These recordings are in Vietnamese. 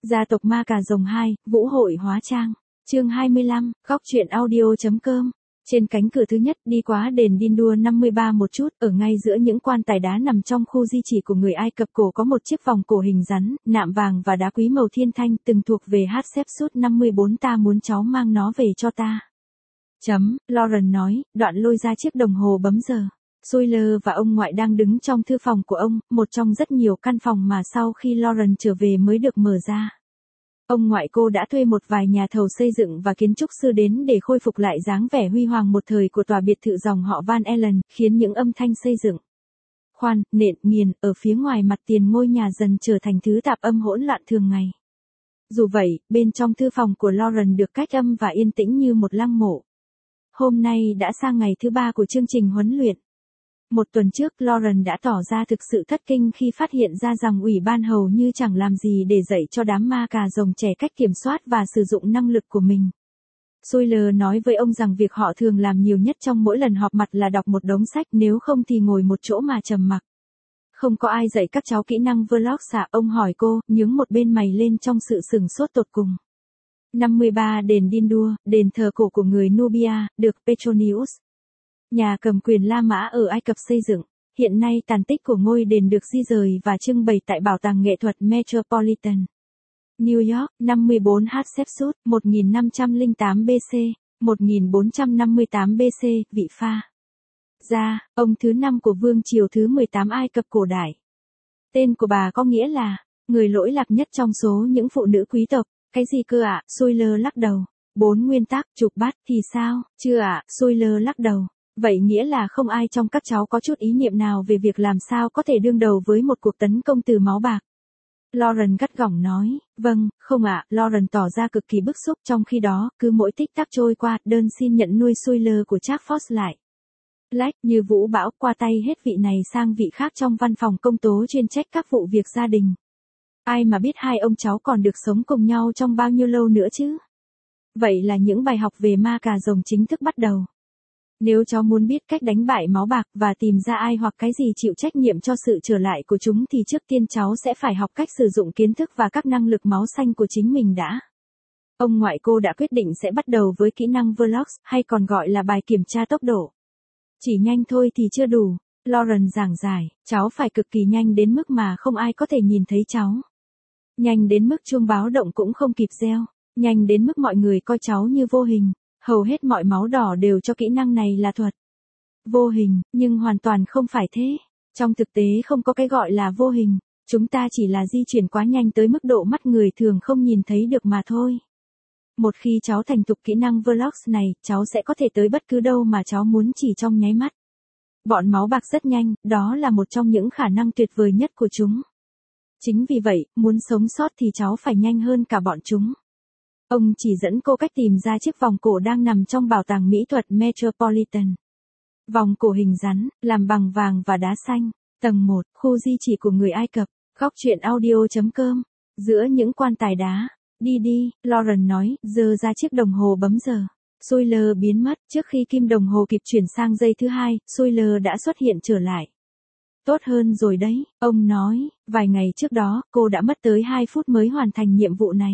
Gia tộc ma cà rồng 2, Vũ hội hóa trang. Chương 25, góc truyện audio.com. Trên cánh cửa thứ nhất, đi qua đền Đindua 53 một chút, ở ngay giữa những quan tài đá nằm trong khu di chỉ của người Ai Cập cổ có một chiếc vòng cổ hình rắn, nạm vàng và đá quý màu thiên thanh, từng thuộc về Hatshepsut 54, ta muốn cháu mang nó về cho ta. Lauren nói, đoạn lôi ra chiếc đồng hồ bấm giờ. Sawyer và ông ngoại đang đứng trong thư phòng của ông, một trong rất nhiều căn phòng mà sau khi Lauren trở về mới được mở ra. Ông ngoại cô đã thuê một vài nhà thầu xây dựng và kiến trúc sư đến để khôi phục lại dáng vẻ huy hoàng một thời của tòa biệt thự dòng họ Van Allen, khiến những âm thanh xây dựng, khoan, nện, nghiền, ở phía ngoài mặt tiền ngôi nhà dần trở thành thứ tạp âm hỗn loạn thường ngày. Dù vậy, bên trong thư phòng của Lauren được cách âm và yên tĩnh như một lăng mộ. Hôm nay đã sang ngày thứ 3 của chương trình huấn luyện. Một tuần trước, Lauren đã tỏ ra thực sự thất kinh khi phát hiện ra rằng ủy ban hầu như chẳng làm gì để dạy cho đám ma cà rồng trẻ cách kiểm soát và sử dụng năng lực của mình. Sawyer nói với ông rằng việc họ thường làm nhiều nhất trong mỗi lần họp mặt là đọc một đống sách, nếu không thì ngồi một chỗ mà trầm mặc. Không có ai dạy các cháu kỹ năng Vlogs à? Ông hỏi cô, nhướng một bên mày lên trong sự sửng sốt tột cùng. 53 đền Đindua, đền thờ cổ của người Nubia, được Petronius, nhà cầm quyền La Mã ở Ai Cập xây dựng. Hiện nay tàn tích của ngôi đền được di rời và trưng bày tại Bảo tàng Nghệ thuật Metropolitan, New York. 54 Hatshepsut, 1508 BC, 1458 BC, vị pha gia, ông thứ 5 của vương triều thứ 18 Ai Cập cổ đại. Tên của bà có nghĩa là người lỗi lạc nhất trong số những phụ nữ quý tộc. Cái gì cơ ạ? Sawyer lắc đầu. 4 nguyên tắc, trục bát thì sao? Chưa ạ? Sawyer lắc đầu. Vậy nghĩa là không ai trong các cháu có chút ý niệm nào về việc làm sao có thể đương đầu với một cuộc tấn công từ máu bạc? Lauren gắt gỏng nói, vâng, không ạ. Lauren tỏ ra cực kỳ bức xúc, trong khi đó, cứ mỗi tích tắc trôi qua, đơn xin nhận nuôi Sawyer của Jack Frost lại lách như vũ bão qua tay hết vị này sang vị khác trong văn phòng công tố chuyên trách các vụ việc gia đình. Ai mà biết hai ông cháu còn được sống cùng nhau trong bao nhiêu lâu nữa chứ? Vậy là những bài học về ma cà rồng chính thức bắt đầu. Nếu cháu muốn biết cách đánh bại máu bạc và tìm ra ai hoặc cái gì chịu trách nhiệm cho sự trở lại của chúng thì trước tiên cháu sẽ phải học cách sử dụng kiến thức và các năng lực máu xanh của chính mình đã. Ông ngoại cô đã quyết định sẽ bắt đầu với kỹ năng Vlogs, hay còn gọi là bài kiểm tra tốc độ. Chỉ nhanh thôi thì chưa đủ. Lauren giảng giải, cháu phải cực kỳ nhanh đến mức mà không ai có thể nhìn thấy cháu. Nhanh đến mức chuông báo động cũng không kịp reo. Nhanh đến mức mọi người coi cháu như vô hình. Hầu hết mọi máu đỏ đều cho kỹ năng này là thuật vô hình, nhưng hoàn toàn không phải thế. Trong thực tế không có cái gọi là vô hình. Chúng ta chỉ là di chuyển quá nhanh tới mức độ mắt người thường không nhìn thấy được mà thôi. Một khi cháu thành thục kỹ năng Vlogs này, cháu sẽ có thể tới bất cứ đâu mà cháu muốn chỉ trong nháy mắt. Bọn máu bạc rất nhanh, đó là một trong những khả năng tuyệt vời nhất của chúng. Chính vì vậy, muốn sống sót thì cháu phải nhanh hơn cả bọn chúng. Ông chỉ dẫn cô cách tìm ra chiếc vòng cổ đang nằm trong bảo tàng mỹ thuật Metropolitan. Vòng cổ hình rắn, làm bằng vàng và đá xanh. Tầng 1, khu di chỉ của người Ai Cập. Góc truyện audio.com. Giữa những quan tài đá. Đi, Lauren nói, giơ ra chiếc đồng hồ bấm giờ. Sawyer biến mất, trước khi kim đồng hồ kịp chuyển sang giây thứ 2, Sawyer đã xuất hiện trở lại. Tốt hơn rồi đấy, ông nói, vài ngày trước đó, cô đã mất tới 2 phút mới hoàn thành nhiệm vụ này.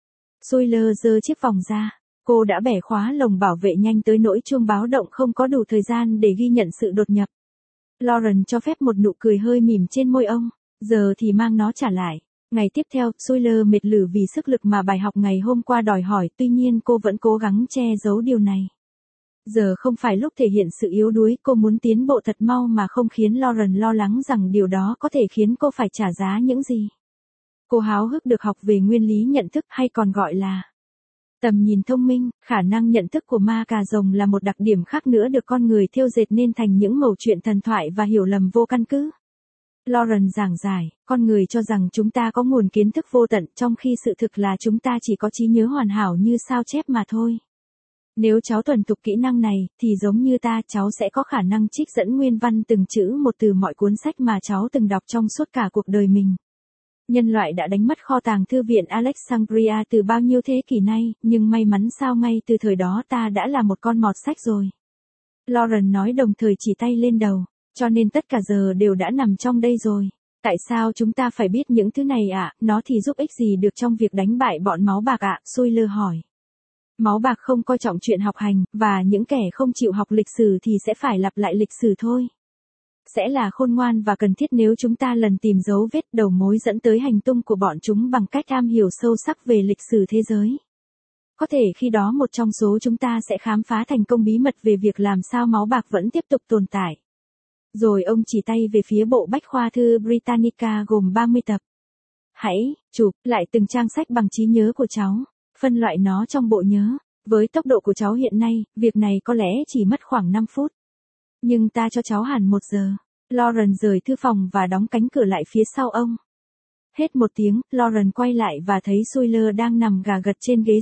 Sawyer giơ chiếc vòng ra. Cô đã bẻ khóa lồng bảo vệ nhanh tới nỗi chuông báo động không có đủ thời gian để ghi nhận sự đột nhập. Lauren cho phép một nụ cười hơi mỉm trên môi ông. Giờ thì mang nó trả lại. Ngày tiếp theo, Sawyer mệt lử vì sức lực mà bài học ngày hôm qua đòi hỏi, tuy nhiên cô vẫn cố gắng che giấu điều này. Giờ không phải lúc thể hiện sự yếu đuối, cô muốn tiến bộ thật mau mà không khiến Lauren lo lắng rằng điều đó có thể khiến cô phải trả giá những gì. Cô háo hức được học về nguyên lý nhận thức, hay còn gọi là tầm nhìn thông minh. Khả năng nhận thức của ma cà rồng là một đặc điểm khác nữa được con người thêu dệt nên thành những mẩu chuyện thần thoại và hiểu lầm vô căn cứ. Lauren giảng giải, con người cho rằng chúng ta có nguồn kiến thức vô tận, trong khi sự thực là chúng ta chỉ có trí nhớ hoàn hảo như sao chép mà thôi. Nếu cháu thuần thục kỹ năng này, thì giống như ta, cháu sẽ có khả năng trích dẫn nguyên văn từng chữ một từ mọi cuốn sách mà cháu từng đọc trong suốt cả cuộc đời mình. Nhân loại đã đánh mất kho tàng thư viện Alexandria từ bao nhiêu thế kỷ nay, nhưng may mắn sao ngay từ thời đó ta đã là một con mọt sách rồi. Lauren nói đồng thời chỉ tay lên đầu, cho nên tất cả giờ đều đã nằm trong đây rồi. Tại sao chúng ta phải biết những thứ này ạ? Nó thì giúp ích gì được trong việc đánh bại bọn máu bạc ạ? Sawyer hỏi. Máu bạc không coi trọng chuyện học hành, và những kẻ không chịu học lịch sử thì sẽ phải lặp lại lịch sử thôi. Sẽ là khôn ngoan và cần thiết nếu chúng ta lần tìm dấu vết đầu mối dẫn tới hành tung của bọn chúng bằng cách am hiểu sâu sắc về lịch sử thế giới. Có thể khi đó một trong số chúng ta sẽ khám phá thành công bí mật về việc làm sao máu bạc vẫn tiếp tục tồn tại. Rồi ông chỉ tay về phía bộ bách khoa thư Britannica gồm 30 tập. Hãy chụp lại từng trang sách bằng trí nhớ của cháu, phân loại nó trong bộ nhớ. Với tốc độ của cháu hiện nay, việc này có lẽ chỉ mất khoảng 5 phút. Nhưng ta cho cháu hẳn 1 giờ. Lauren rời thư phòng và đóng cánh cửa lại phía sau ông. Hết một tiếng, Lauren quay lại và thấy Sawyer đang nằm gà gật trên ghế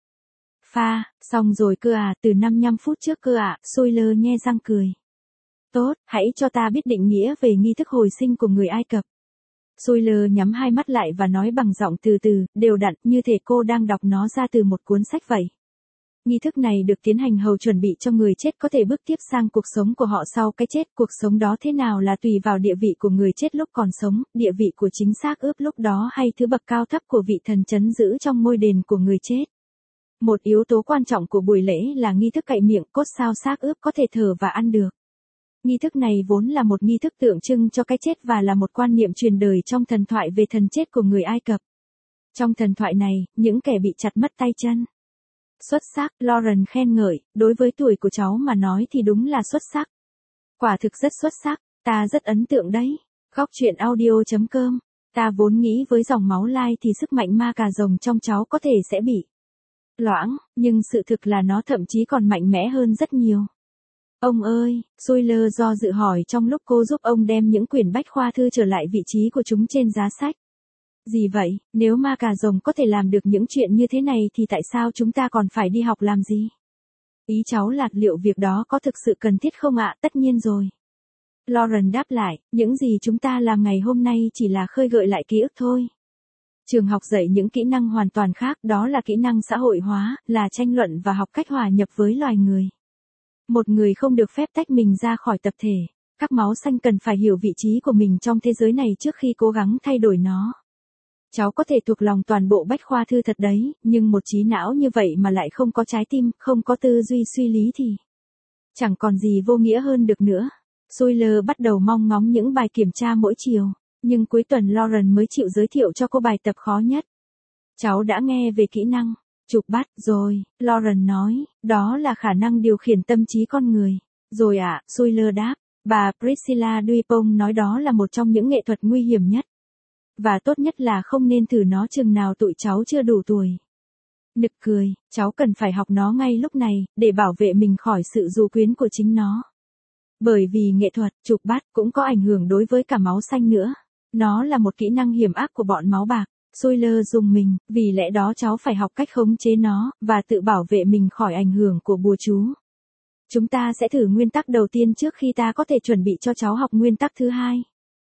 sofa. Xong rồi cơ à, từ 55 phút trước cơ à, Sawyer nhe răng cười. Tốt, hãy cho ta biết định nghĩa về nghi thức hồi sinh của người Ai Cập. Sawyer nhắm hai mắt lại và nói bằng giọng từ từ, đều đặn, như thể cô đang đọc nó ra từ một cuốn sách vậy. Nghi thức này được tiến hành hầu chuẩn bị cho người chết có thể bước tiếp sang cuộc sống của họ sau cái chết. Cuộc sống đó thế nào là tùy vào địa vị của người chết lúc còn sống, địa vị của chính xác ướp lúc đó hay thứ bậc cao thấp của vị thần trấn giữ trong ngôi đền của người chết. Một yếu tố quan trọng của buổi lễ là nghi thức cậy miệng cốt sao xác ướp có thể thở và ăn được. Nghi thức này vốn là một nghi thức tượng trưng cho cái chết và là một quan niệm truyền đời trong thần thoại về thần chết của người Ai Cập. Trong thần thoại này, những kẻ bị chặt mất tay chân. Xuất sắc, Lauren khen ngợi, đối với tuổi của cháu mà nói thì đúng là xuất sắc. Quả thực rất xuất sắc, ta rất ấn tượng đấy. Góc truyện audio.com, ta vốn nghĩ với dòng máu lai thì sức mạnh ma cà rồng trong cháu có thể sẽ bị loãng, nhưng sự thực là nó thậm chí còn mạnh mẽ hơn rất nhiều. Ông ơi, Sawyer do dự hỏi trong lúc cô giúp ông đem những quyển bách khoa thư trở lại vị trí của chúng trên giá sách. Gì vậy, nếu ma cà rồng có thể làm được những chuyện như thế này thì tại sao chúng ta còn phải đi học làm gì? Ý cháu là liệu việc đó có thực sự cần thiết không ạ? Tất nhiên rồi. Lauren đáp lại, những gì chúng ta làm ngày hôm nay chỉ là khơi gợi lại ký ức thôi. Trường học dạy những kỹ năng hoàn toàn khác, đó là kỹ năng xã hội hóa, là tranh luận và học cách hòa nhập với loài người. Một người không được phép tách mình ra khỏi tập thể. Các máu xanh cần phải hiểu vị trí của mình trong thế giới này trước khi cố gắng thay đổi nó. Cháu có thể thuộc lòng toàn bộ bách khoa thư thật đấy, nhưng một trí não như vậy mà lại không có trái tim, không có tư duy suy lý thì chẳng còn gì vô nghĩa hơn được nữa. Sawyer bắt đầu mong ngóng những bài kiểm tra mỗi chiều, nhưng cuối tuần Lauren mới chịu giới thiệu cho cô bài tập khó nhất. Cháu đã nghe về kỹ năng chụp bắt rồi, Lauren nói, đó là khả năng điều khiển tâm trí con người. Rồi ạ, Sawyer đáp, bà Priscilla Dupont nói đó là một trong những nghệ thuật nguy hiểm nhất. Và tốt nhất là không nên thử nó chừng nào tụi cháu chưa đủ tuổi. Nực cười, cháu cần phải học nó ngay lúc này, để bảo vệ mình khỏi sự dụ quyến của chính nó. Bởi vì nghệ thuật, chụp bắt, cũng có ảnh hưởng đối với cả máu xanh nữa. Nó là một kỹ năng hiểm ác của bọn máu bạc. Sawyer dùng mình, vì lẽ đó cháu phải học cách khống chế nó, và tự bảo vệ mình khỏi ảnh hưởng của bùa chú. Chúng ta sẽ thử nguyên tắc đầu tiên trước khi ta có thể chuẩn bị cho cháu học nguyên tắc thứ hai.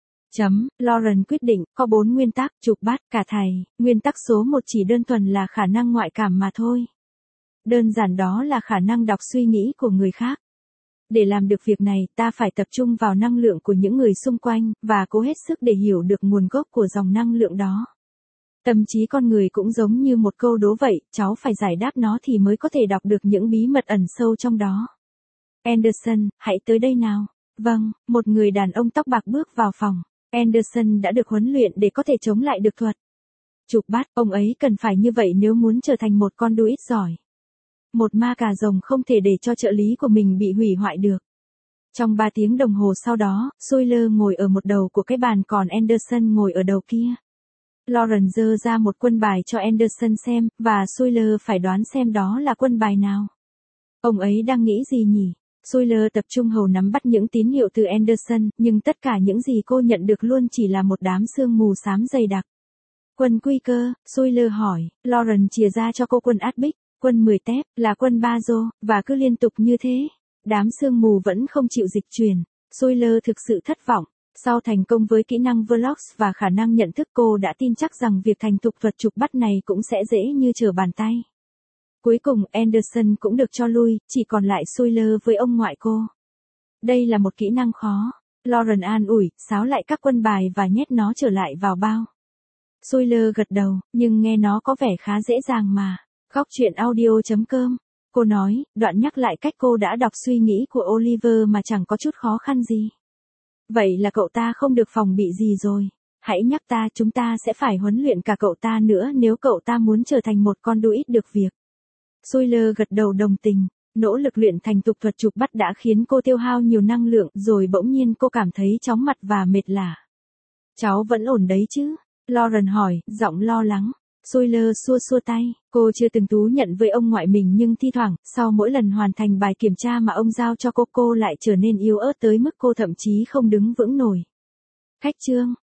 Lauren quyết định, có 4 nguyên tắc, chụp bắt, cả thầy. Nguyên tắc số 1 chỉ đơn thuần là khả năng ngoại cảm mà thôi. Đơn giản đó là khả năng đọc suy nghĩ của người khác. Để làm được việc này, ta phải tập trung vào năng lượng của những người xung quanh, và cố hết sức để hiểu được nguồn gốc của dòng năng lượng đó. Tâm trí con người cũng giống như một câu đố vậy, cháu phải giải đáp nó thì mới có thể đọc được những bí mật ẩn sâu trong đó. Anderson, hãy tới đây nào. Vâng, một người đàn ông tóc bạc bước vào phòng. Anderson đã được huấn luyện để có thể chống lại được thuật chụp bắt, ông ấy cần phải như vậy nếu muốn trở thành một con druid giỏi. Một ma cà rồng không thể để cho trợ lý của mình bị hủy hoại được. Trong 3 tiếng đồng hồ sau đó, Sawyer ngồi ở một đầu của cái bàn còn Anderson ngồi ở đầu kia. Lauren giơ ra một quân bài cho Anderson xem, và Sawyer phải đoán xem đó là quân bài nào. Ông ấy đang nghĩ gì nhỉ? Sawyer tập trung hầu nắm bắt những tín hiệu từ Anderson, nhưng tất cả những gì cô nhận được luôn chỉ là một đám sương mù xám dày đặc. Quân quy cơ, Sawyer hỏi, Lauren chìa ra cho cô quân Adbic, quân 10 tép, là quân Bazo, và cứ liên tục như thế. Đám sương mù vẫn không chịu dịch chuyển. Sawyer thực sự thất vọng. Sau thành công với kỹ năng Vlox và khả năng nhận thức, cô đã tin chắc rằng việc thành thục thuật chụp bắt này cũng sẽ dễ như trở bàn tay. Cuối cùng Anderson cũng được cho lui, chỉ còn lại Sawyer với ông ngoại cô. Đây là một kỹ năng khó. Lauren an ủi, xáo lại các quân bài và nhét nó trở lại vào bao. Sawyer gật đầu, nhưng nghe nó có vẻ khá dễ dàng mà. Góc chuyện audio.com. Cô nói, đoạn nhắc lại cách cô đã đọc suy nghĩ của Oliver mà chẳng có chút khó khăn gì. Vậy là cậu ta không được phòng bị gì rồi. Hãy nhắc ta, chúng ta sẽ phải huấn luyện cả cậu ta nữa nếu cậu ta muốn trở thành một con đuổi được việc. Sawyer gật đầu đồng tình. Nỗ lực luyện thành tục thuật chụp bắt đã khiến cô tiêu hao nhiều năng lượng, rồi bỗng nhiên cô cảm thấy chóng mặt và mệt lả. Cháu vẫn ổn đấy chứ? Lauren hỏi, giọng lo lắng. Sawyer xua xua tay, cô chưa từng thú nhận với ông ngoại mình nhưng thi thoảng, sau mỗi lần hoàn thành bài kiểm tra mà ông giao cho cô lại trở nên yếu ớt tới mức cô thậm chí không đứng vững nổi. Khách trương,